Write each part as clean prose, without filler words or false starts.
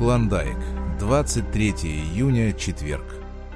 Клондайк, 23 июня, четверг.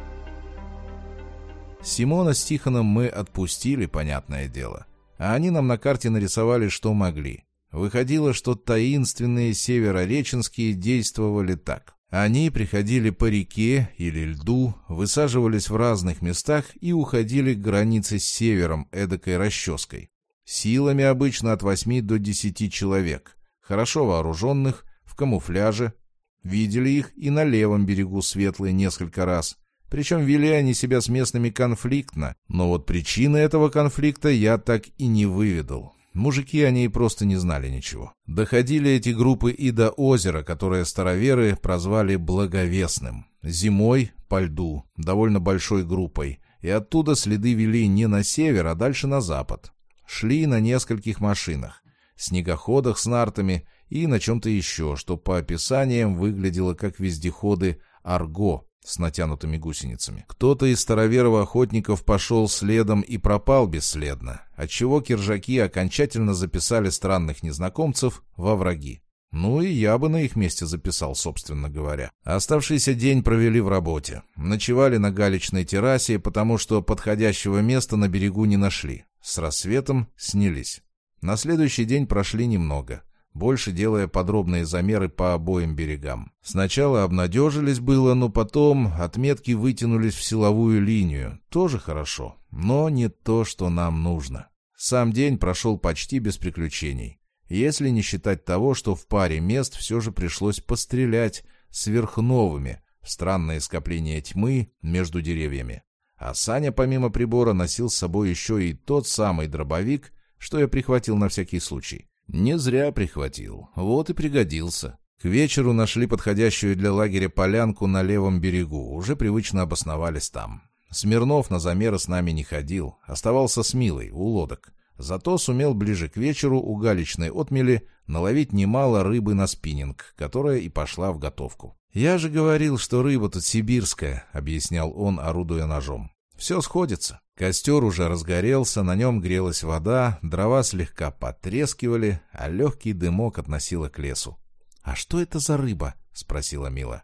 Симона с Тихоном мы отпустили, понятное дело. А они нам на карте нарисовали, что могли. Выходило, что таинственные северореченские действовали так. Они приходили по реке или льду, высаживались в разных местах и уходили к границе с севером эдакой расческой. Силами обычно от 8 до 10 человек, хорошо вооруженных, в камуфляже. Видели их и на левом берегу Светлой несколько раз. Причем вели они себя с местными конфликтно, но вот причины этого конфликта я так и не выведал. Мужики о ней просто не знали ничего. Доходили эти группы и до озера, которое староверы прозвали Благовестным. Зимой по льду, довольно большой группой, и оттуда следы вели не на север, а дальше на запад. Шли на нескольких машинах, снегоходах с нартами и на чем-то еще, что по описаниям выглядело как вездеходы «Арго» с натянутыми гусеницами. Кто-то из староверов-охотников пошел следом и пропал бесследно, отчего киржаки окончательно записали странных незнакомцев во враги. Ну и я бы на их месте записал, собственно говоря. Оставшийся день провели в работе. Ночевали на галечной террасе, потому что подходящего места на берегу не нашли. С рассветом снялись. На следующий день прошли немного, больше делая подробные замеры по обоим берегам. Сначала обнадежились было, но потом отметки вытянулись в силовую линию. Тоже хорошо, но не то, что нам нужно. Сам день прошел почти без приключений, если не считать того, что в паре мест все же пришлось пострелять сверхновыми в странное скопление тьмы между деревьями. А Саня помимо прибора носил с собой еще и тот самый дробовик, что я прихватил на всякий случай. Не зря прихватил, вот и пригодился. К вечеру нашли подходящую для лагеря полянку на левом берегу, уже привычно обосновались там. Смирнов на замеры с нами не ходил, оставался с Милой у лодок. Зато сумел ближе к вечеру у галечной отмели наловить немало рыбы на спиннинг, которая и пошла в готовку. «Я же говорил, что рыба тут сибирская», — объяснял он, орудуя ножом. «Все сходится». Костер уже разгорелся, на нем грелась вода, дрова слегка потрескивали, а легкий дымок относило к лесу. «А что это за рыба?» — спросила Мила.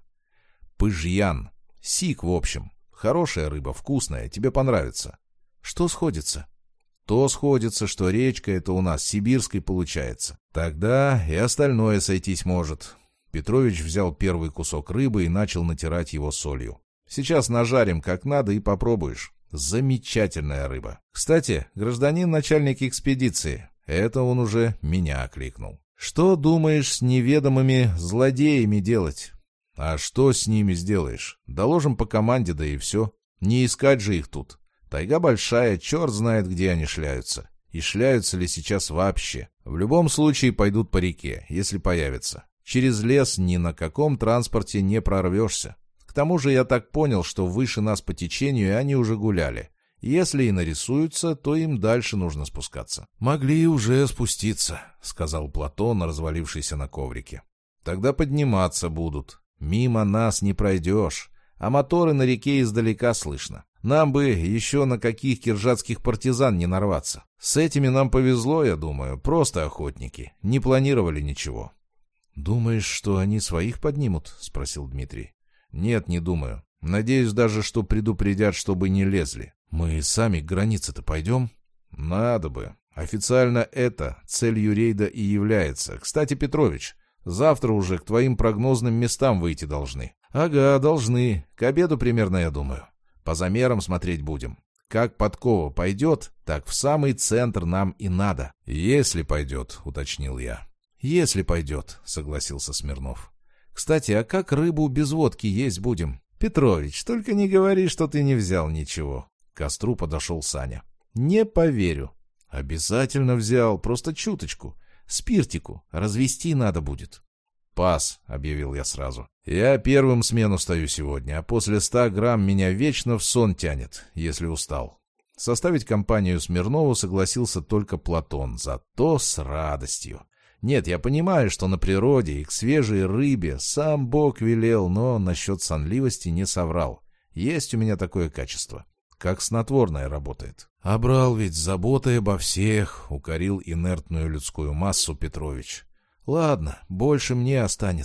«Пыжьян. Сик, в общем. Хорошая рыба, вкусная, тебе понравится». «Что сходится?» «То сходится, что речка это у нас сибирской получается. Тогда и остальное сойтись может». Петрович взял первый кусок рыбы и начал натирать его солью. «Сейчас нажарим как надо и попробуешь. Замечательная рыба. Кстати, гражданин начальник экспедиции». Это он уже меня окликнул. «Что думаешь с неведомыми злодеями делать?» «А что с ними сделаешь? Доложим по команде, да и все. Не искать же их тут. Тайга большая, черт знает, где они шляются. И шляются ли сейчас вообще. В любом случае пойдут по реке, если появятся. Через лес ни на каком транспорте не прорвешься. К тому же я так понял, что выше нас по течению они уже гуляли. Если и нарисуются, то им дальше нужно спускаться». «Могли уже спуститься», — сказал Платон, развалившийся на коврике. «Тогда подниматься будут. Мимо нас не пройдешь, а моторы на реке издалека слышно. Нам бы еще на каких киржатских партизан не нарваться. С этими нам повезло, я думаю, просто охотники. Не планировали ничего». «Думаешь, что они своих поднимут?» — спросил Дмитрий. «Нет, не думаю. Надеюсь даже, что предупредят, чтобы не лезли. Мы сами к границе-то пойдем?» «Надо бы. Официально это целью рейда и является. Кстати, Петрович, завтра уже к твоим прогнозным местам выйти должны». «Ага, должны. К обеду примерно, я думаю. По замерам смотреть будем. Как подкова пойдет, так в самый центр нам и надо». «Если пойдет», — уточнил я. «Если пойдет», — согласился Смирнов. «Кстати, а как рыбу без водки есть будем?» «Петрович, только не говори, что ты не взял ничего». К костру подошел Саня. «Не поверю». «Обязательно взял, просто чуточку. Спиртику. Развести надо будет». «Пас», — объявил я сразу. «Я первым смену стою сегодня, а после 100 грамм меня вечно в сон тянет, если устал». Составить компанию Смирнову согласился только Платон, зато с радостью. Нет, я понимаю, что на природе и к свежей рыбе сам Бог велел, но насчет сонливости не соврал. Есть у меня такое качество. Как снотворное работает. «А брал ведь заботой обо всех», — укорил инертную людскую массу Петрович. «Ладно, больше мне останется».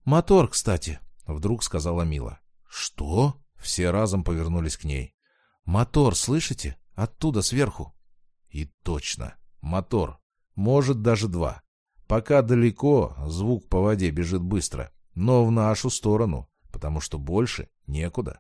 «Мотор, кстати», — вдруг сказала Мила. «Что?» Все разом повернулись к ней. «Мотор, слышите? Оттуда, сверху». И точно. Мотор. Может, даже два. Пока далеко, звук по воде бежит быстро. Но в нашу сторону, потому что больше некуда.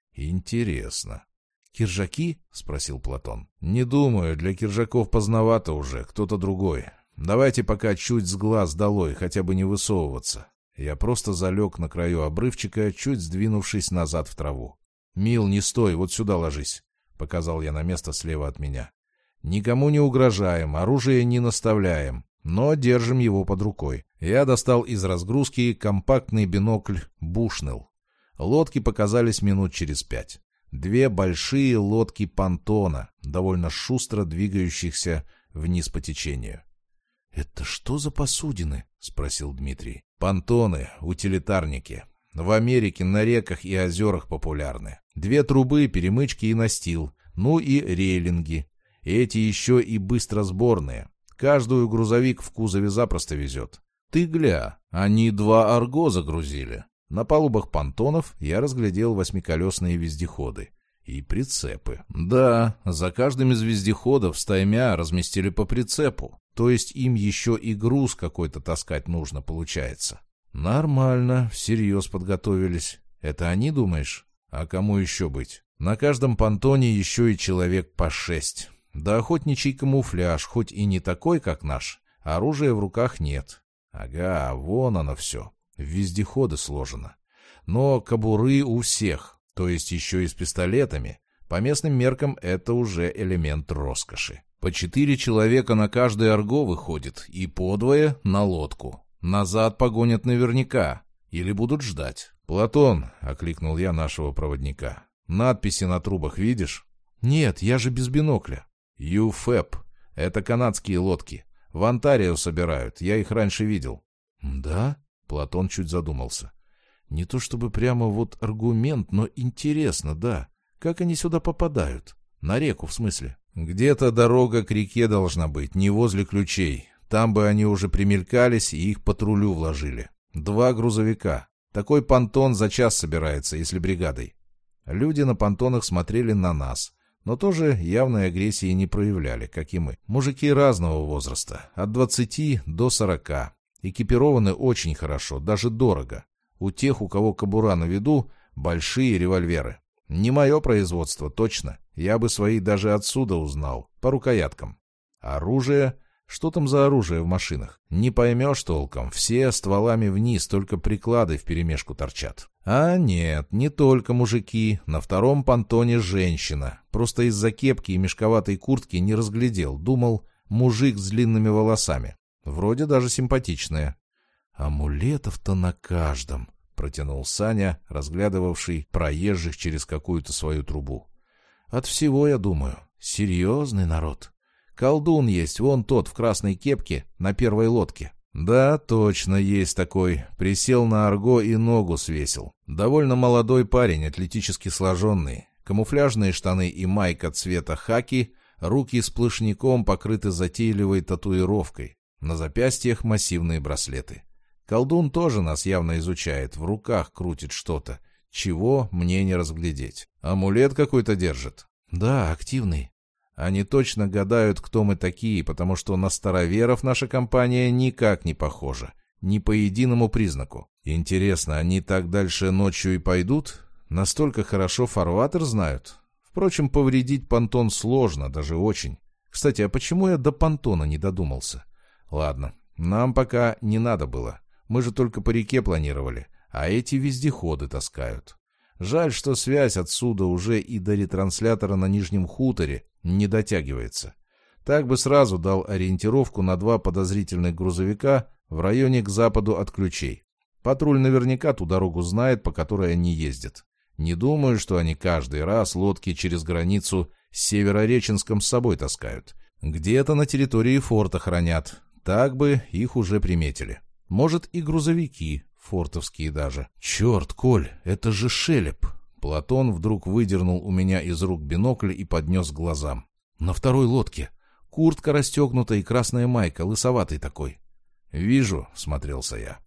Интересно. «Киржаки?» — спросил Платон. «Не думаю, для киржаков поздновато уже, кто-то другой. Давайте пока чуть с глаз долой, хотя бы не высовываться». Я просто залег на краю обрывчика, чуть сдвинувшись назад в траву. «Мил, не стой, вот сюда ложись», — показал я на место слева от меня. «Никому не угрожаем, оружие не наставляем, но держим его под рукой». Я достал из разгрузки компактный бинокль «Бушнелл». Лодки показались минут через 5. 2 большие лодки понтона, довольно шустро двигающихся вниз по течению. «Это что за посудины?» — спросил Дмитрий. «Понтоны, утилитарники. В Америке на реках и озерах популярны. 2 трубы, перемычки и настил, ну и рейлинги. Эти еще и быстросборные. Каждую грузовик в кузове запросто везет. Ты гля, они 2 арго загрузили». На палубах понтонов я разглядел 8-колесные вездеходы и прицепы. Да, за каждым из вездеходов стаймя разместили по прицепу, то есть им еще и груз какой-то таскать нужно, получается. Нормально, всерьез подготовились. Это они, думаешь? А кому еще быть? На каждом понтоне еще и человек по 6. Да охотничий камуфляж, хоть и не такой, как наш, оружия в руках нет. Ага, вон оно все. В вездеходы сложено. Но кобуры у всех, то есть еще и с пистолетами. По местным меркам это уже элемент роскоши. По 4 человека на каждый арго выходит, и по 2 на лодку. Назад погонят наверняка, или будут ждать. «Платон», — окликнул я нашего проводника, — «надписи на трубах видишь?» «Нет, я же без бинокля». «ЮФЭП. Это канадские лодки. В Онтарио собирают, я их раньше видел». «Да?» Платон чуть задумался. «Не то чтобы прямо вот аргумент, но интересно, да. Как они сюда попадают? На реку, в смысле?» «Где-то дорога к реке должна быть, не возле ключей. Там бы они уже примелькались и их патрулю вложили. 2 грузовика. Такой понтон за час собирается, если бригадой». Люди на понтонах смотрели на нас, но тоже явной агрессии не проявляли, как и мы. Мужики разного возраста, от 20 до 40. Экипированы очень хорошо, даже дорого. У тех, у кого кобура на виду, большие револьверы. Не мое производство, точно. Я бы свои даже отсюда узнал, по рукояткам. Оружие? Что там за оружие в машинах? Не поймешь толком, все стволами вниз, только приклады вперемешку торчат. А нет, не только мужики, на втором понтоне женщина. Просто из-за кепки и мешковатой куртки не разглядел, думал, мужик с длинными волосами. Вроде даже симпатичная. «Амулетов-то на каждом», — протянул Саня, разглядывавший проезжих через какую-то свою трубу. «От всего, я думаю. Серьезный народ. Колдун есть, вон тот в красной кепке на первой лодке». «Да, точно, есть такой. Присел на арго и ногу свесил. Довольно молодой парень, атлетически сложенный. Камуфляжные штаны и майка цвета хаки, руки сплошняком покрыты затейливой татуировкой. На запястьях массивные браслеты. Колдун тоже нас явно изучает, в руках крутит что-то. Чего, мне не разглядеть. Амулет какой-то держит?» «Да, активный». «Они точно гадают, кто мы такие, потому что на староверов наша компания никак не похожа. Ни по единому признаку. Интересно, они так дальше ночью и пойдут? Настолько хорошо фарватер знают? Впрочем, повредить понтон сложно, даже очень. Кстати, а почему я до понтона не додумался? Ладно, нам пока не надо было. Мы же только по реке планировали, а эти вездеходы таскают. Жаль, что связь отсюда уже и до ретранслятора на Нижнем хуторе не дотягивается. Так бы сразу дал ориентировку на 2 подозрительных грузовика в районе к западу от ключей. Патруль наверняка ту дорогу знает, по которой они ездят. Не думаю, что они каждый раз лодки через границу с Северореченском с собой таскают. Где-то на территории форта хранят. Так бы их уже приметили. Может, и грузовики, фортовские даже. «Черт, Коль, это же Шелеп!» Платон вдруг выдернул у меня из рук бинокль и поднес к глазам. «На второй лодке. Куртка расстегнута и красная майка, лысоватый такой». «Вижу», — смотрелся я.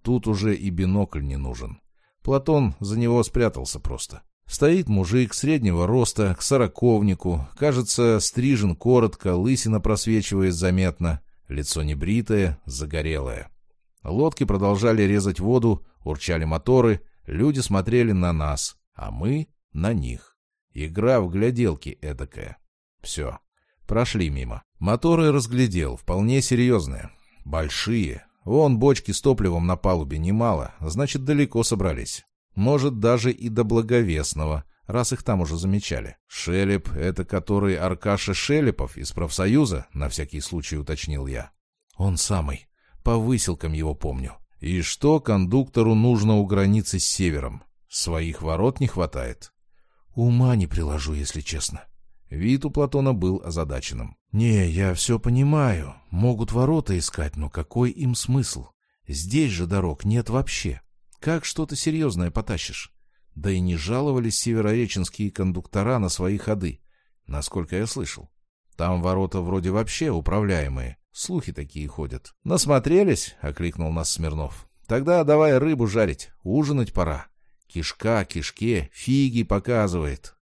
Тут уже и бинокль не нужен. Платон за него спрятался просто. Стоит мужик среднего роста, к сороковнику, кажется, стрижен коротко, лысина просвечивает заметно, лицо небритое, загорелое. Лодки продолжали резать воду, урчали моторы, люди смотрели на нас, а мы на них. Игра в гляделки эдакая. Все. Прошли мимо. Моторы разглядел, вполне серьезные. Большие. Вон бочки с топливом на палубе немало, значит, далеко собрались. Может, даже и до Благовестного, раз их там уже замечали. Шелеп — это который Аркаша Шелепов из профсоюза, на всякий случай уточнил я. Он самый. По выселкам его помню. И что кондуктору нужно у границы с севером? Своих ворот не хватает? Ума не приложу, если честно. Вид у Платона был озадаченным. «Не, я все понимаю. Могут ворота искать, но какой им смысл? Здесь же дорог нет вообще. Как что-то серьезное потащишь? Да и не жаловались северореченские кондуктора на свои ходы, насколько я слышал. Там ворота вроде вообще управляемые. Слухи такие ходят». «Насмотрелись?» — окликнул нас Смирнов. «Тогда давай рыбу жарить. Ужинать пора. Кишка кишке фиги показывает».